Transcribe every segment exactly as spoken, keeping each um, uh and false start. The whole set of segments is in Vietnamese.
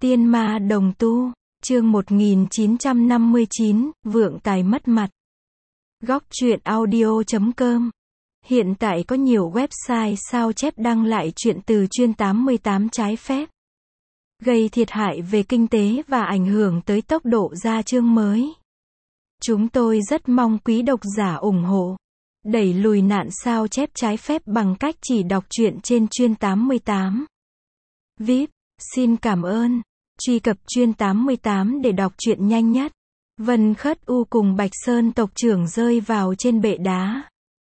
Tiên ma đồng tu, chương một nghìn chín trăm năm mươi chín, vượng tài mất mặt. Góc truyện audio chấm com. Hiện tại có nhiều website sao chép đăng lại truyện từ chuyên tám mươi tám trái phép, gây thiệt hại về kinh tế và ảnh hưởng tới tốc độ ra chương mới. Chúng tôi rất mong quý độc giả ủng hộ, đẩy lùi nạn sao chép trái phép bằng cách chỉ đọc truyện trên chuyên tám mươi tám. vê i pê, xin cảm ơn. Truy cập chuyên tám mươi tám để đọc truyện nhanh nhất. Vân Khất U cùng Bạch Sơn tộc trưởng rơi vào trên bệ đá.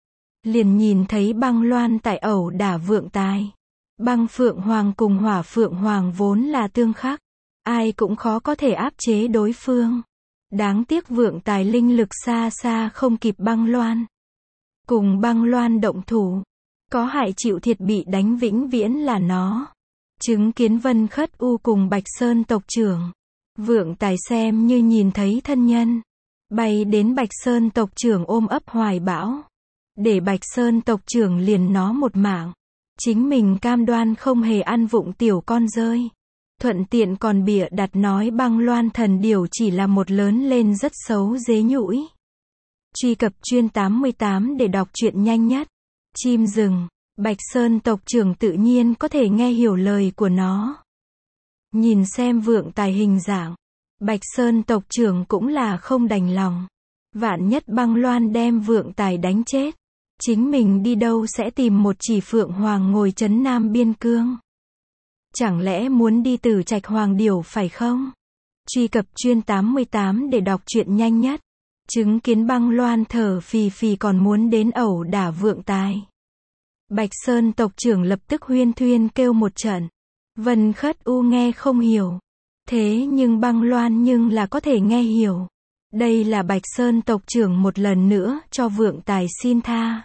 Liền nhìn thấy Băng Loan tại ẩu đả Vượng Tài. Băng Phượng Hoàng cùng Hỏa Phượng Hoàng vốn là tương khắc, ai cũng khó có thể áp chế đối phương. Đáng tiếc Vượng Tài linh lực xa xa không kịp Băng Loan. Cùng Băng Loan động thủ, có hại chịu thiệt bị đánh vĩnh viễn là nó. Chứng kiến Vân Khất U cùng Bạch Sơn tộc trưởng, Vượng Tài xem như nhìn thấy thân nhân, bay đến Bạch Sơn tộc trưởng ôm ấp hoài bão, để Bạch Sơn tộc trưởng liền nó một mạng. Chính mình cam đoan không hề ăn vụng tiểu con rơi, thuận tiện còn bịa đặt nói Băng Loan thần điểu chỉ là một lớn lên rất xấu dế nhũi. Truy cập chuyên tám mươi tám để đọc truyện nhanh nhất. Chim rừng, Bạch Sơn tộc trưởng tự nhiên có thể nghe hiểu lời của nó. Nhìn xem Vượng Tài hình dạng, Bạch Sơn tộc trưởng cũng là không đành lòng. Vạn nhất Băng Loan đem Vượng Tài đánh chết, chính mình đi đâu sẽ tìm một chỉ Phượng Hoàng ngồi trấn Nam Biên Cương? Chẳng lẽ muốn đi từ Trạch Hoàng Điểu phải không? Truy cập chuyên tám mươi tám để đọc truyện nhanh nhất. Chứng kiến Băng Loan thở phì phì còn muốn đến ẩu đả Vượng Tài, Bạch Sơn tộc trưởng lập tức huyên thuyên kêu một trận. Vân Khất U nghe không hiểu, thế nhưng Băng Loan nhưng là có thể nghe hiểu. Đây là Bạch Sơn tộc trưởng một lần nữa cho Vượng Tài xin tha.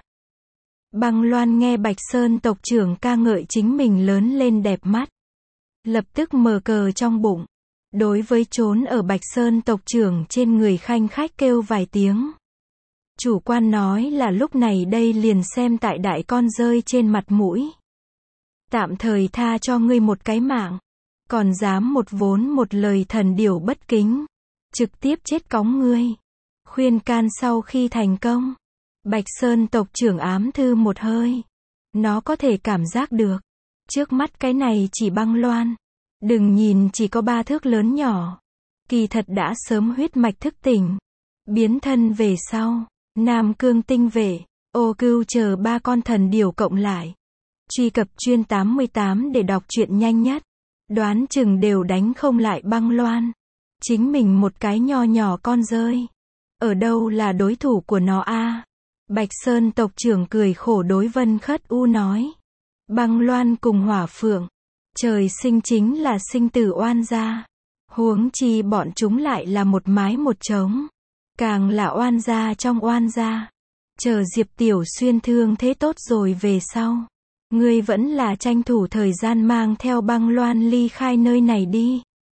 Băng Loan nghe Bạch Sơn tộc trưởng ca ngợi chính mình lớn lên đẹp mắt, lập tức mờ cờ trong bụng. Đối với trốn ở Bạch Sơn tộc trưởng trên người khanh khách kêu vài tiếng. Chủ quan nói là lúc này đây liền xem tại đại con rơi trên mặt mũi. Tạm thời tha cho ngươi một cái mạng, còn dám một vốn một lời thần điểu bất kính, trực tiếp chết cóng ngươi. Khuyên can sau khi thành công, Bạch Sơn tộc trưởng ám thư một hơi. Nó có thể cảm giác được, trước mắt cái này chỉ Băng Loan, đừng nhìn chỉ có ba thước lớn nhỏ, kỳ thật đã sớm huyết mạch thức tỉnh, biến thân về sau, Nam Cương tinh vệ, Ô Cưu chờ ba con thần điểu cộng lại. Truy cập chuyên tám mươi tám để đọc truyện nhanh nhất. Đoán chừng đều đánh không lại Băng Loan. Chính mình một cái nho nhỏ con rơi, ở đâu là đối thủ của nó a? À? Bạch Sơn tộc trưởng cười khổ đối Vân Khất U nói. Băng Loan cùng Hỏa Phượng, trời sinh chính là sinh tử oan gia. Huống chi bọn chúng lại là một mái một trống, càng là oan gia trong oan gia. Chờ Diệp Tiểu Xuyên thương thế tốt rồi về sau, ngươi vẫn là tranh thủ thời gian mang theo Băng Loan ly khai nơi này đi.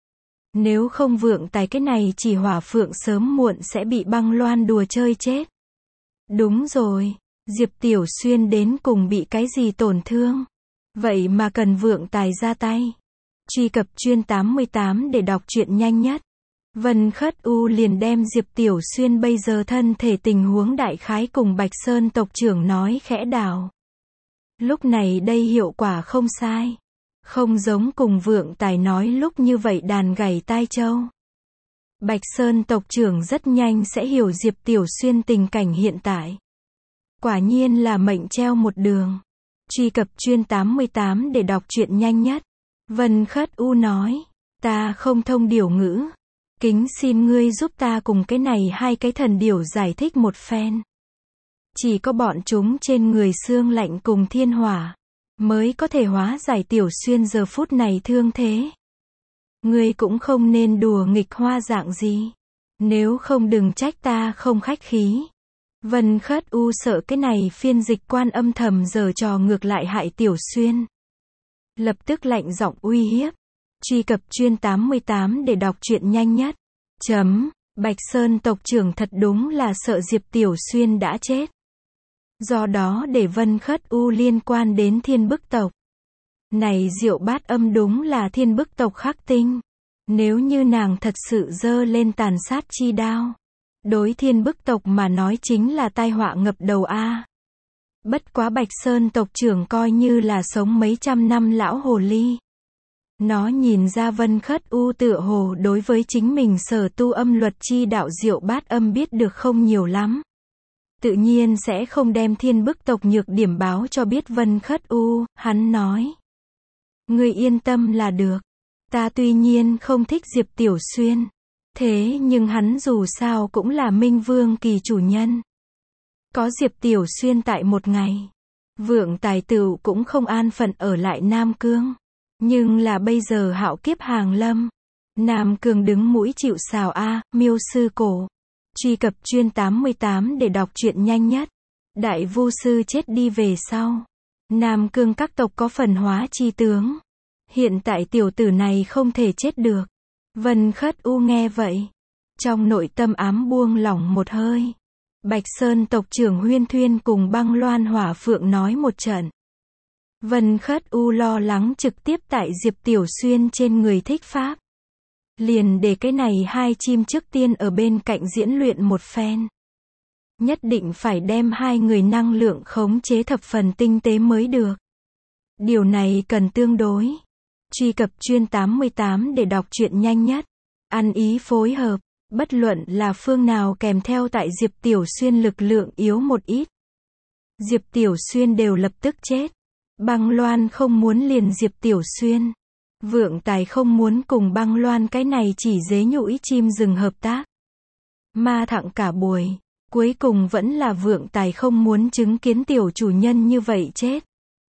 Nếu không Vượng Tài cái này chỉ Hỏa Phượng sớm muộn sẽ bị Băng Loan đùa chơi chết. Đúng rồi, Diệp Tiểu Xuyên đến cùng bị cái gì tổn thương? Vậy mà cần Vượng Tài ra tay. Truy cập chuyên tám mươi tám để đọc truyện nhanh nhất. Vân Khất U liền đem Diệp Tiểu Xuyên bây giờ thân thể tình huống đại khái cùng Bạch Sơn tộc trưởng nói khẽ đảo. Lúc này đây hiệu quả không sai, không giống cùng Vượng Tài nói lúc như vậy đàn gảy tai châu. Bạch Sơn tộc trưởng rất nhanh sẽ hiểu Diệp Tiểu Xuyên tình cảnh hiện tại. Quả nhiên là mệnh treo một đường. Truy cập chuyên tám mươi tám để đọc truyện nhanh nhất. Vân Khất U nói, ta không thông điểu ngữ, kính xin ngươi giúp ta cùng cái này hai cái thần điểu giải thích một phen. Chỉ có bọn chúng trên người xương lạnh cùng thiên hỏa, mới có thể hóa giải Tiểu Xuyên giờ phút này thương thế. Ngươi cũng không nên đùa nghịch hoa dạng gì, nếu không đừng trách ta không khách khí. Vân Khất U sợ cái này phiên dịch quan âm thầm giở trò ngược lại hại Tiểu Xuyên, lập tức lạnh giọng uy hiếp. Truy cập chuyên tám mươi tám để đọc truyện nhanh nhất. Chấm, Bạch Sơn tộc trưởng thật đúng là sợ Diệp Tiểu Xuyên đã chết. Do đó để Vân Khất U liên quan đến Thiên Bức tộc. Này Diệu Bát Âm đúng là Thiên Bức tộc khắc tinh. Nếu như nàng thật sự giơ lên tàn sát chi đao, đối Thiên Bức tộc mà nói chính là tai họa ngập đầu a. Bất quá Bạch Sơn tộc trưởng coi như là sống mấy trăm năm lão hồ ly. Nó nhìn ra Vân Khất U tựa hồ đối với chính mình sở tu âm luật chi đạo diệu bát âm biết được không nhiều lắm. Tự nhiên sẽ không đem Thiên Bức tộc nhược điểm báo cho biết Vân Khất U, hắn nói. Ngươi yên tâm là được. Ta tuy nhiên không thích Diệp Tiểu Xuyên. Thế nhưng hắn dù sao cũng là Minh Vương kỳ chủ nhân. Có Diệp Tiểu Xuyên tại một ngày. Vượng Tài Tửu cũng không an phận ở lại Nam Cương. Nhưng là bây giờ hạo kiếp hàng lâm. Nam Cương đứng mũi chịu sào a, miêu sư cổ. Truy cập chuyên tám mươi tám để đọc truyện nhanh nhất. Đại Vu sư chết đi về sau. Nam Cương các tộc có phần hóa chi tướng. Hiện tại tiểu tử này không thể chết được. Vân Khất U nghe vậy. Trong nội tâm ám buông lỏng một hơi. Bạch Sơn tộc trưởng Huyên Thuyên cùng Băng Loan Hỏa Phượng nói một trận. Vân Khất U lo lắng trực tiếp tại Diệp Tiểu Xuyên trên người thích pháp. Liền để cái này hai chim trước tiên ở bên cạnh diễn luyện một phen. Nhất định phải đem hai người năng lượng khống chế thập phần tinh tế mới được. Điều này cần tương đối. Truy cập chuyên tám mươi tám để đọc truyện nhanh nhất. Ăn ý phối hợp. Bất luận là phương nào kèm theo tại Diệp Tiểu Xuyên lực lượng yếu một ít. Diệp Tiểu Xuyên đều lập tức chết. Băng Loan không muốn liền Diệp Tiểu Xuyên. Vượng Tài không muốn cùng Băng Loan cái này chỉ dế nhũi chim rừng hợp tác. Ma thẳng cả buổi. Cuối cùng vẫn là Vượng Tài không muốn chứng kiến tiểu chủ nhân như vậy chết.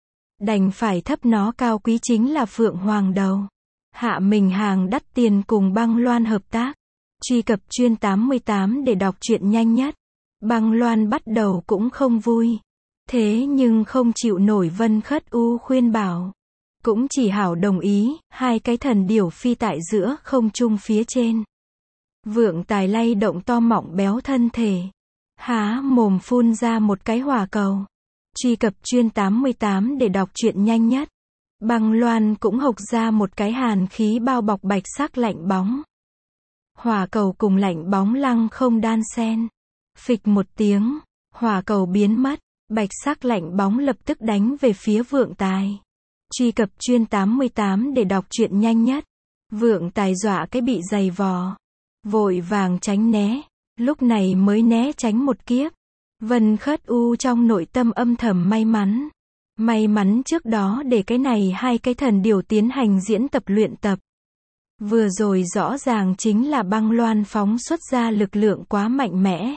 Đành phải thấp nó cao quý chính là Phượng Hoàng đầu. Hạ mình hàng đắt tiền cùng Băng Loan hợp tác. Truy cập chuyên tám mươi tám để đọc truyện nhanh nhất. Băng Loan bắt đầu cũng không vui. Thế nhưng không chịu nổi Vân Khất U khuyên bảo. Cũng chỉ hảo đồng ý, hai cái thần điểu phi tại giữa không trung phía trên. Vượng Tài lay động to mọng béo thân thể. Há mồm phun ra một cái hỏa cầu. Truy cập chuyên tám mươi tám để đọc truyện nhanh nhất. Băng Loan cũng hộc ra một cái hàn khí bao bọc bạch sắc lạnh bóng. Hỏa cầu cùng lạnh bóng lăng không đan xen. Phịch một tiếng, hỏa cầu biến mất, bạch sắc lạnh bóng lập tức đánh về phía Vượng Tài. Truy cập chuyên tám mươi tám để đọc truyện nhanh nhất. Vượng Tài dọa cái bị dày vò. Vội vàng tránh né, lúc này mới né tránh một kiếp. Vân Khất U trong nội tâm âm thầm may mắn. May mắn trước đó để cái này hai cái thần điều tiến hành diễn tập luyện tập. Vừa rồi rõ ràng chính là Băng Loan phóng xuất ra lực lượng quá mạnh mẽ.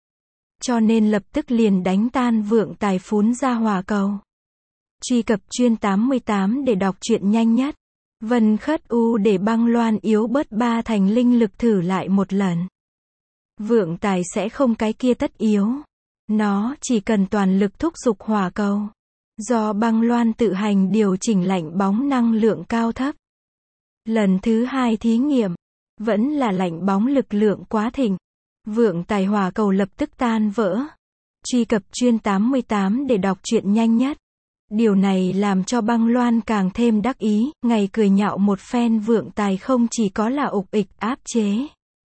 Cho nên lập tức liền đánh tan Vượng Tài phún ra hỏa cầu. Truy cập chuyên tám mươi tám để đọc truyện nhanh nhất. Vân Khất U để Băng Loan yếu bớt ba thành linh lực thử lại một lần. Vượng Tài sẽ không cái kia tất yếu. Nó chỉ cần toàn lực thúc giục hỏa cầu. Do Băng Loan tự hành điều chỉnh lạnh bóng năng lượng cao thấp. Lần thứ hai thí nghiệm, vẫn là lạnh bóng lực lượng quá thịnh. Vượng Tài hỏa cầu lập tức tan vỡ. Truy cập chuyên tám mươi tám để đọc truyện nhanh nhất. Điều này làm cho Băng Loan càng thêm đắc ý, ngày cười nhạo một phen Vượng Tài không chỉ có là ục ịch áp chế.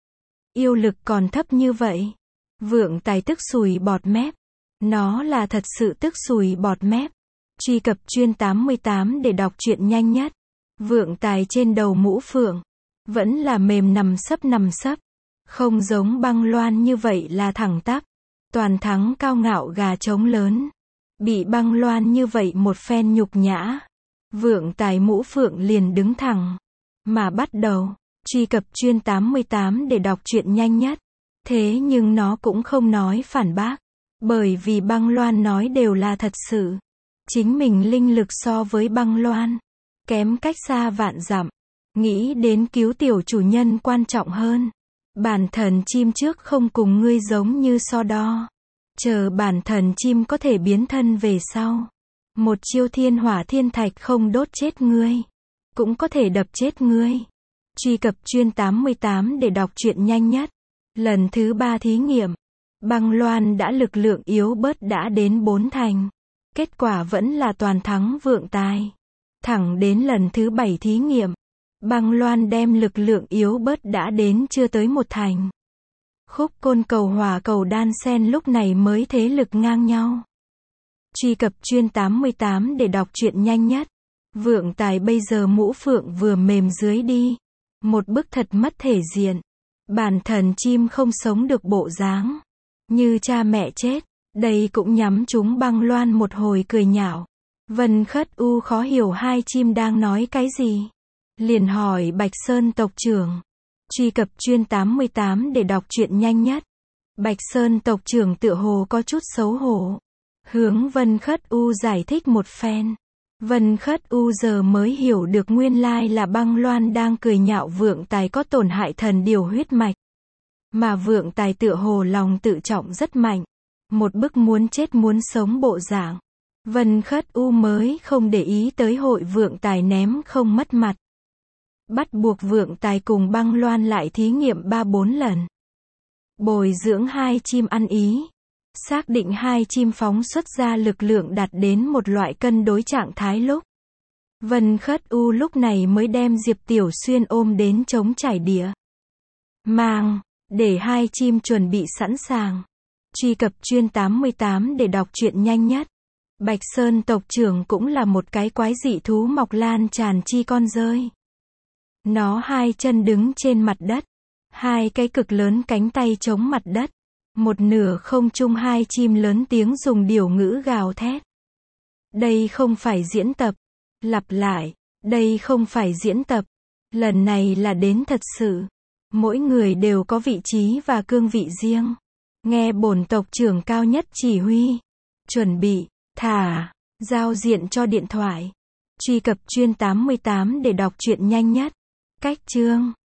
Yêu lực còn thấp như vậy. Vượng Tài tức sùi bọt mép. Nó là thật sự tức sùi bọt mép. Truy cập chuyên tám mươi tám để đọc truyện nhanh nhất. Vượng Tài trên đầu mũ phượng. Vẫn là mềm nằm sấp nằm sấp. Không giống Băng Loan như vậy là thẳng tắp. Toàn thắng cao ngạo gà trống lớn. Bị Băng Loan như vậy một phen nhục nhã. Vượng Tài mũ phượng liền đứng thẳng. Mà bắt đầu. Truy cập chuyên tám mươi tám để đọc truyện nhanh nhất. Thế nhưng nó cũng không nói phản bác. Bởi vì Băng Loan nói đều là thật sự. Chính mình linh lực so với Băng Loan. Kém cách xa vạn dặm. Nghĩ đến cứu tiểu chủ nhân quan trọng hơn. Bản thần chim trước không cùng ngươi giống như so đo. Chờ bản thần chim có thể biến thân về sau. Một chiêu thiên hỏa thiên thạch không đốt chết ngươi. Cũng có thể đập chết ngươi. Truy cập chuyên tám mươi tám để đọc truyện nhanh nhất. Lần thứ ba thí nghiệm. Băng Loan đã lực lượng yếu bớt đã đến bốn thành. Kết quả vẫn là toàn thắng Vượng Tài. Thẳng đến lần thứ bảy thí nghiệm. Băng loan đem lực lượng yếu bớt đã đến chưa tới một thành. Khúc côn cầu hỏa cầu đan sen lúc này mới thế lực ngang nhau. Truy cập chuyên tám mươi tám để đọc truyện nhanh nhất. Vượng Tài bây giờ mũ phượng vừa mềm dưới đi. Một bức thật mất thể diện. Bản thần chim không sống được bộ dáng. Như cha mẹ chết. Đây cũng nhắm trúng băng loan một hồi cười nhạo. Vân Khất U khó hiểu hai chim đang nói cái gì. Liền hỏi Bạch Sơn tộc trưởng. Truy cập chuyên tám mươi tám để đọc truyện nhanh nhất. Bạch Sơn tộc trưởng tựa hồ có chút xấu hổ. Hướng Vân Khất U giải thích một phen. Vân Khất U giờ mới hiểu được nguyên lai là băng loan đang cười nhạo Vượng Tài có tổn hại thần điều huyết mạch. Mà Vượng Tài tựa hồ lòng tự trọng rất mạnh. Một bức muốn chết muốn sống bộ dạng. Vân Khất U mới không để ý tới hội Vượng Tài ném không mất mặt. Bắt buộc Vượng Tài cùng băng loan lại thí nghiệm ba bốn lần. Bồi dưỡng hai chim ăn ý. Xác định hai chim phóng xuất ra lực lượng đạt đến một loại cân đối trạng thái lúc. Vân Khất U lúc này mới đem Diệp Tiểu Xuyên ôm đến chống trải địa. Mang, để hai chim chuẩn bị sẵn sàng. Truy cập chuyên tám mươi tám để đọc truyện nhanh nhất. Bạch Sơn tộc trưởng cũng là một cái quái dị thú mọc lan tràn chi con rơi. Nó hai chân đứng trên mặt đất. Hai cái cực lớn cánh tay chống mặt đất. Một nửa không trung hai chim lớn tiếng dùng điều ngữ gào thét. Đây không phải diễn tập. Lặp lại. Đây không phải diễn tập. Lần này là đến thật sự. Mỗi người đều có vị trí và cương vị riêng. Nghe bổn tộc trưởng cao nhất chỉ huy. Chuẩn bị. Thả. Giao diện cho điện thoại. Truy cập chuyên tám mươi tám để đọc truyện nhanh nhất. Cách chương.